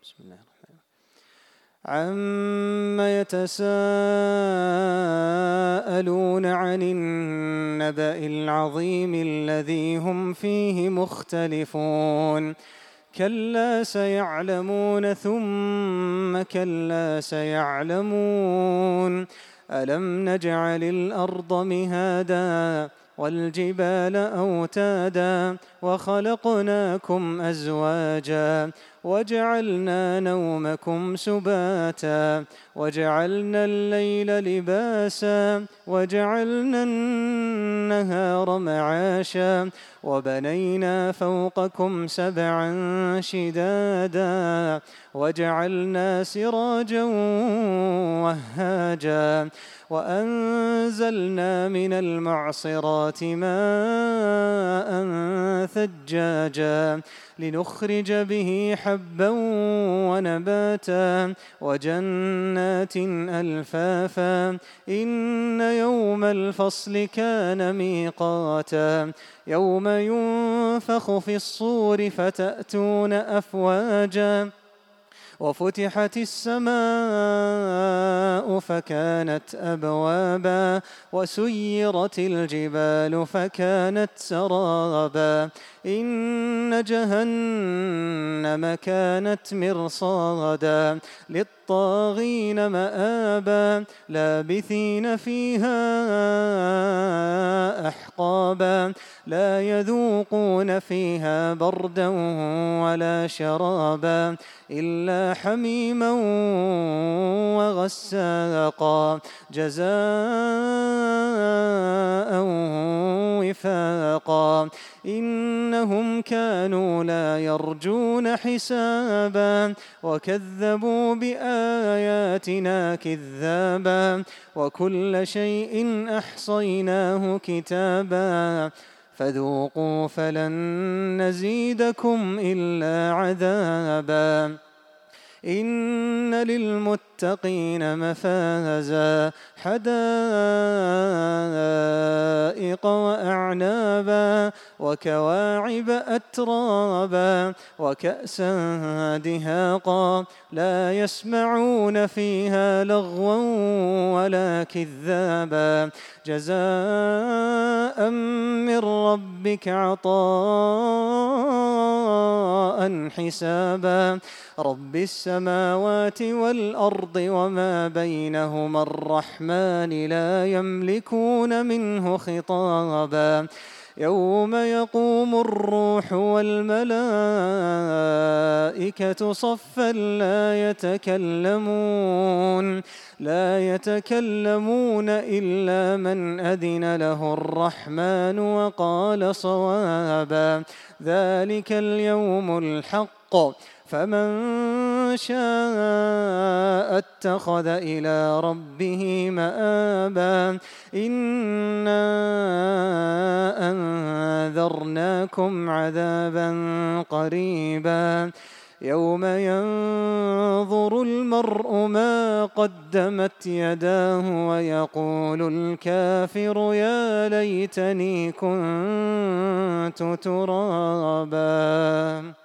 بسم الله الرحمن الرحيم. عما يتساءلون عن النبأ العظيم الذي هم فيه مختلفون كلا سيعلمون ثم كلا سيعلمون ألم نجعل الأرض مهادا والجبال أوتادا وخلقناكم أزواجا وجعلنا نومكم سباتا وجعلنا الليل لباسا وجعلنا النهار معاشا وبنينا فوقكم سبعا شدادا وجعلنا سراجا وهاجا وأنزلنا من المعصرات ماء ثجاجا لنخرج به حبا ونباتا وجنات ألفافا إن يوم الفصل كان ميقاتا يوم ينفخ في الصور فتأتون أفواجا وفتحت السماء فكانت أبوابا وسيرت الجبال فكانت سرابا إن جهنم كانت مرصادا للطاغين مآبا لابثين فيها أحقابا لا يذوقون فيها بردا ولا شرابا إلا حميما وغساقا جزاء وفاقا إنهم كانوا لا يرجون حسابا وكذبوا بآياتنا كذابا وكل شيء أحصيناه كتابا فذوقوا فلن نزيدكم إلا عذابا إن للمتقين مفازا حدائق وأعنابا وكواعب أترابا وكأسا دهاقا لا يسمعون فيها لغوا ولا كذابا جزاء من ربك عطاء حسابا رب السماوات والأرض وما بينهما الرحمن لا يملكون منه خطابا يوم يقوم الروح والملائكة صفا لا يتكلمون إلا من أذن له الرحمن وقال صوابا ذلك اليوم الحق فمن شاء اتخذ إلى ربه مآبا إنا أنذرناكم عذابا قريبا يوم ينظر المرء ما قدمت يداه ويقول الكافر يا ليتني كنت ترابا.